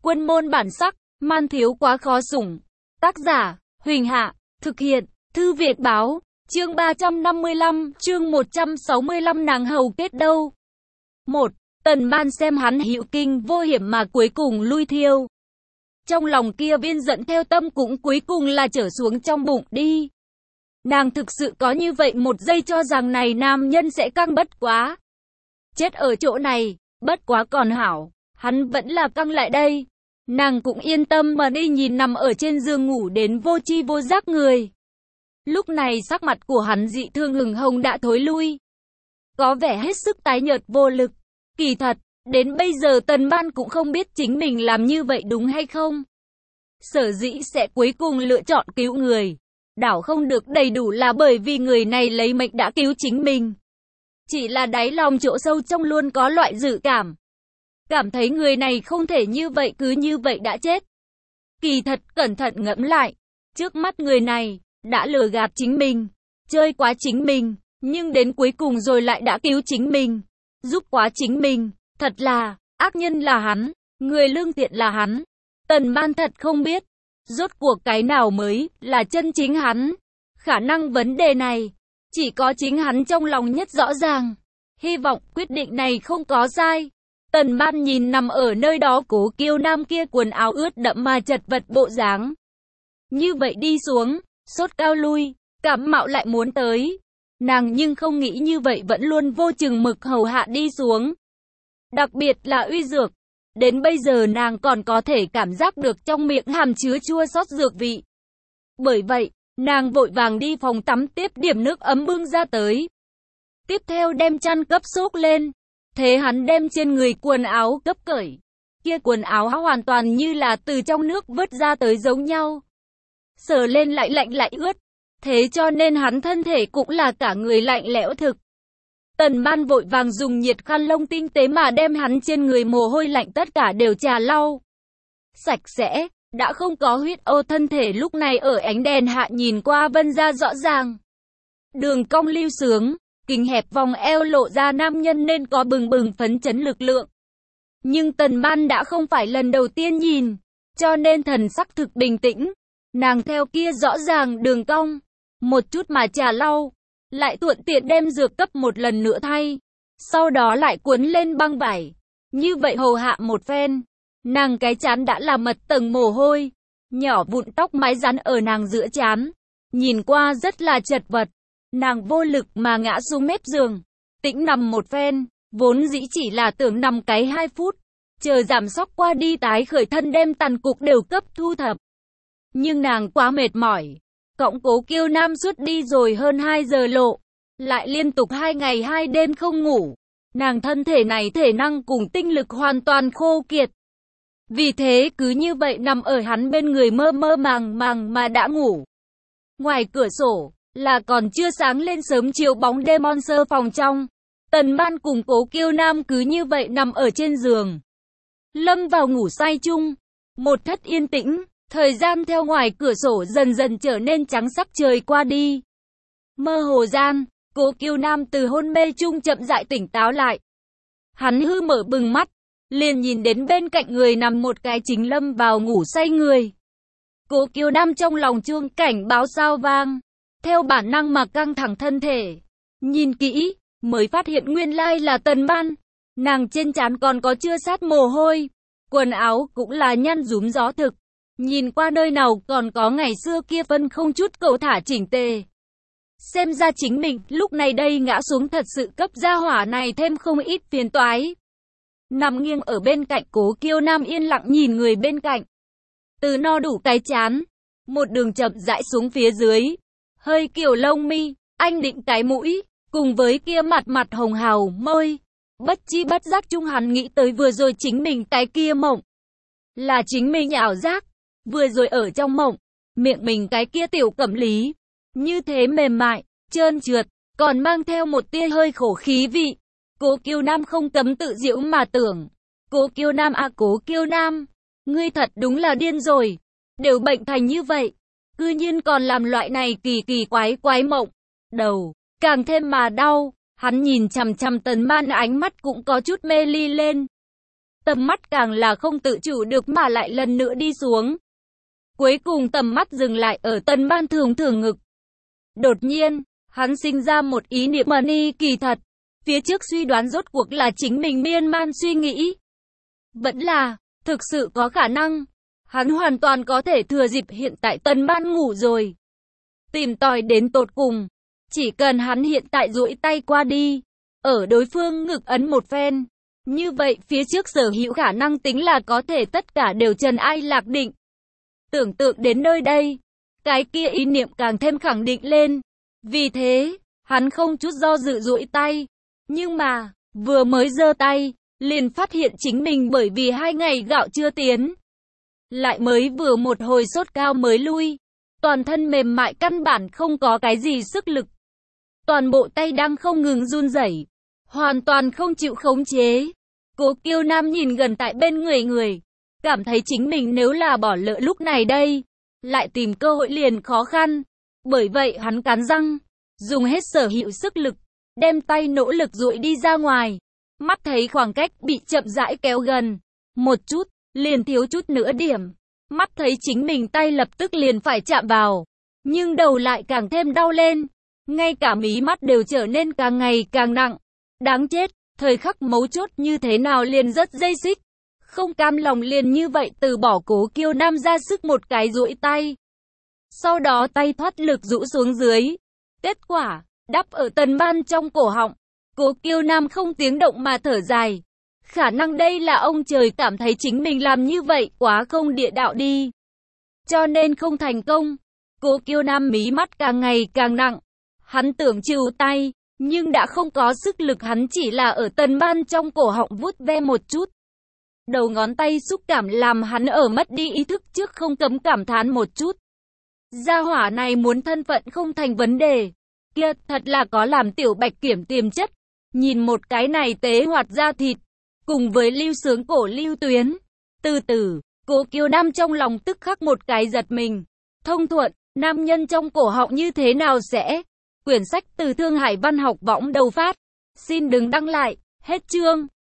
Quân môn bản sắc, man thiếu quá khó sủng. Tác giả, Huỳnh Hạ, thực hiện, Thư Việt Báo, chương 355, chương 165 nàng hầu kết đâu. 1. Tần Ban xem hắn hữu kinh vô hiểm mà cuối cùng lui thiêu. Trong lòng kia viên giận theo tâm cũng cuối cùng là trở xuống trong bụng đi. Nàng thực sự có như vậy một giây cho rằng này nam nhân sẽ căng bất quá. Chết ở chỗ này, bất quá còn hảo, hắn vẫn là căng lại đây. Nàng cũng yên tâm mà đi nhìn nằm ở trên giường ngủ đến vô tri vô giác người. Lúc này sắc mặt của hắn dị thương hừng hồng đã thối lui. Có vẻ hết sức tái nhợt vô lực. Kỳ thật, đến bây giờ Tần Ban cũng không biết chính mình làm như vậy đúng hay không. Sở dĩ sẽ cuối cùng lựa chọn cứu người. Đảo không được đầy đủ là bởi vì người này lấy mệnh đã cứu chính mình. Chỉ là đáy lòng chỗ sâu trong luôn có loại dự cảm. Cảm thấy người này không thể như vậy cứ như vậy đã chết. Kỳ thật cẩn thận ngẫm lại. Trước mắt người này, đã lừa gạt chính mình, chơi quá chính mình, nhưng đến cuối cùng rồi lại đã cứu chính mình, giúp quá chính mình. Thật là, ác nhân là hắn, người lương thiện là hắn. Tần Ban thật không biết, rốt cuộc cái nào mới là chân chính hắn. Khả năng vấn đề này, chỉ có chính hắn trong lòng nhất rõ ràng. Hy vọng quyết định này không có sai. Tần Ban nhìn nằm ở nơi đó Cố Kiêu Nam kia quần áo ướt đẫm mà chật vật bộ dáng. Như vậy đi xuống, sốt cao lui, cảm mạo lại muốn tới. Nàng nhưng không nghĩ như vậy vẫn luôn vô chừng mực hầu hạ đi xuống. Đặc biệt là uy dược. Đến bây giờ nàng còn có thể cảm giác được trong miệng hàm chứa chua xót dược vị. Bởi vậy, nàng vội vàng đi phòng tắm tiếp điểm nước ấm bưng ra tới. Tiếp theo đem chăn cấp xốc lên. Thế hắn đem trên người quần áo cấp cởi. Kia quần áo hoàn toàn như là từ trong nước vớt ra tới giống nhau. Sờ lên lại lạnh lại ướt. Thế cho nên hắn thân thể cũng là cả người lạnh lẽo thực. Tần Ban vội vàng dùng nhiệt khăn lông tinh tế mà đem hắn trên người mồ hôi lạnh tất cả đều trà lau. Sạch sẽ, đã không có huyết ô thân thể lúc này ở ánh đèn hạ nhìn qua vân ra rõ ràng. Đường cong lưu sướng, kính hẹp vòng eo lộ ra nam nhân nên có bừng bừng phấn chấn lực lượng. Nhưng Tần Ban đã không phải lần đầu tiên nhìn, cho nên thần sắc thực bình tĩnh. Nàng theo kia rõ ràng đường cong, một chút mà trà lau, lại thuận tiện đem dược cấp một lần nữa thay, sau đó lại cuốn lên băng vải. Như vậy hầu hạ một phen, nàng cái trán đã là mật tầng mồ hôi, nhỏ vụn tóc mái rắn ở nàng giữa trán, nhìn qua rất là chật vật. Nàng vô lực mà ngã xuống mép giường, tĩnh nằm một phen, vốn dĩ chỉ là tưởng nằm cái 2 phút, chờ giảm sóc qua đi tái khởi thân đem tàn cục đều cấp thu thập. Nhưng nàng quá mệt mỏi, cộng Cố Kiêu Nam suốt đi rồi hơn 2 giờ lộ, lại liên tục 2 ngày 2 đêm không ngủ. Nàng thân thể này thể năng cùng tinh lực hoàn toàn khô kiệt. Vì thế cứ như vậy nằm ở hắn bên người mơ mơ màng màng mà đã ngủ. Ngoài cửa sổ, là còn chưa sáng lên sớm chiều bóng đêm on sơ phòng trong. Tần Ban cùng Cố Kiêu Nam cứ như vậy nằm ở trên giường. Lâm vào ngủ say chung. Một thất yên tĩnh, thời gian theo ngoài cửa sổ dần dần trở nên trắng sắc trời qua đi. Mơ hồ gian, Cố Kiêu Nam từ hôn mê chung chậm rãi tỉnh táo lại. Hắn hư mở bừng mắt, liền nhìn đến bên cạnh người nằm một cái chính lâm vào ngủ say người. Cố Kiêu Nam trong lòng chuông cảnh báo sao vang. Theo bản năng mà căng thẳng thân thể. Nhìn kỹ, mới phát hiện nguyên lai là Tần Ban. Nàng trên trán còn có chưa sát mồ hôi. Quần áo cũng là nhăn rúm gió thực. Nhìn qua nơi nào còn có ngày xưa kia phân không chút cẩu thả chỉnh tề. Xem ra chính mình lúc này đây ngã xuống thật sự cấp gia hỏa này thêm không ít phiền toái. Nằm nghiêng ở bên cạnh Cố Kiêu Nam yên lặng nhìn người bên cạnh. Từ no đủ cái chán, một đường chậm rãi xuống phía dưới. Hơi kiểu lông mi, anh định cái mũi, cùng với kia mặt hồng hào môi. Bất chi bất giác chung hắn nghĩ tới vừa rồi chính mình cái kia mộng. Là chính mình ảo giác. Vừa rồi ở trong mộng, miệng mình cái kia tiểu cẩm lý. Như thế mềm mại, trơn trượt, còn mang theo một tia hơi khổ khí vị. Cố Kiêu Nam không cấm tự giễu mà tưởng. Cố Kiêu Nam à Cố Kiêu Nam, ngươi thật đúng là điên rồi. Đều bệnh thành như vậy. Cư nhiên còn làm loại này kỳ quái mộng. Đầu, càng thêm mà đau. Hắn nhìn chằm chằm Tần Ban ánh mắt cũng có chút mê ly lên. Tầm mắt càng là không tự chủ được mà lại lần nữa đi xuống. Cuối cùng tầm mắt dừng lại ở Tần Ban Thường Thường ngực. Đột nhiên, hắn sinh ra một ý niệm ni kỳ thật. Phía trước suy đoán rốt cuộc là chính mình miên man suy nghĩ. Vẫn là, thực sự có khả năng. Hắn hoàn toàn có thể thừa dịp hiện tại Tần Ban ngủ rồi. Tìm tòi đến tột cùng. Chỉ cần hắn hiện tại duỗi tay qua đi. Ở đối phương ngực ấn một phen. Như vậy phía trước sở hữu khả năng tính là có thể tất cả đều trần ai lạc định. Tưởng tượng đến nơi đây. Cái kia ý niệm càng thêm khẳng định lên. Vì thế, hắn không chút do dự duỗi tay. Nhưng mà, vừa mới giơ tay, liền phát hiện chính mình bởi vì 2 ngày gạo chưa tiến. Lại mới vừa một hồi sốt cao mới lui. Toàn thân mềm mại căn bản không có cái gì sức lực. Toàn bộ tay đang không ngừng run rẩy, hoàn toàn không chịu khống chế. Cố Kiêu Nam nhìn gần tại bên người, cảm thấy chính mình nếu là bỏ lỡ lúc này đây, lại tìm cơ hội liền khó khăn. Bởi vậy hắn cắn răng, dùng hết sở hữu sức lực, đem tay nỗ lực duỗi đi ra ngoài. Mắt thấy khoảng cách bị chậm rãi kéo gần, một chút, liền thiếu chút nữa điểm. Mắt thấy chính mình tay lập tức liền phải chạm vào, nhưng đầu lại càng thêm đau lên. Ngay cả mí mắt đều trở nên càng ngày càng nặng. Đáng chết, thời khắc mấu chốt như thế nào liền rất dây xích. Không cam lòng liền như vậy từ bỏ. Cố Kiêu Nam ra sức một cái duỗi tay. Sau đó tay thoát lực rũ xuống dưới. Kết quả, đắp ở Tần Ban trong cổ họng. Cố Kiêu Nam không tiếng động mà thở dài. Khả năng đây là ông trời cảm thấy chính mình làm như vậy quá không địa đạo đi. Cho nên không thành công. Cố Kiêu Nam mí mắt càng ngày càng nặng. Hắn tưởng trừ tay, nhưng đã không có sức lực. Hắn chỉ là ở Tần Ban trong cổ họng vuốt ve một chút. Đầu ngón tay xúc cảm làm hắn ở mất đi ý thức trước không cấm cảm thán một chút. Gia hỏa này muốn thân phận không thành vấn đề. Kia thật là có làm Tiểu Bạch Kiểm tiềm chất. Nhìn một cái này tế hoạt da thịt, cùng với lưu sướng cổ lưu tuyến. Từ từ, Cố Kiêu Nam trong lòng tức khắc một cái giật mình. Thông thuận, nam nhân trong cổ họng như thế nào sẽ? Quyển sách từ Thương Hải Văn học võng đầu phát. Xin đừng đăng lại, hết chương.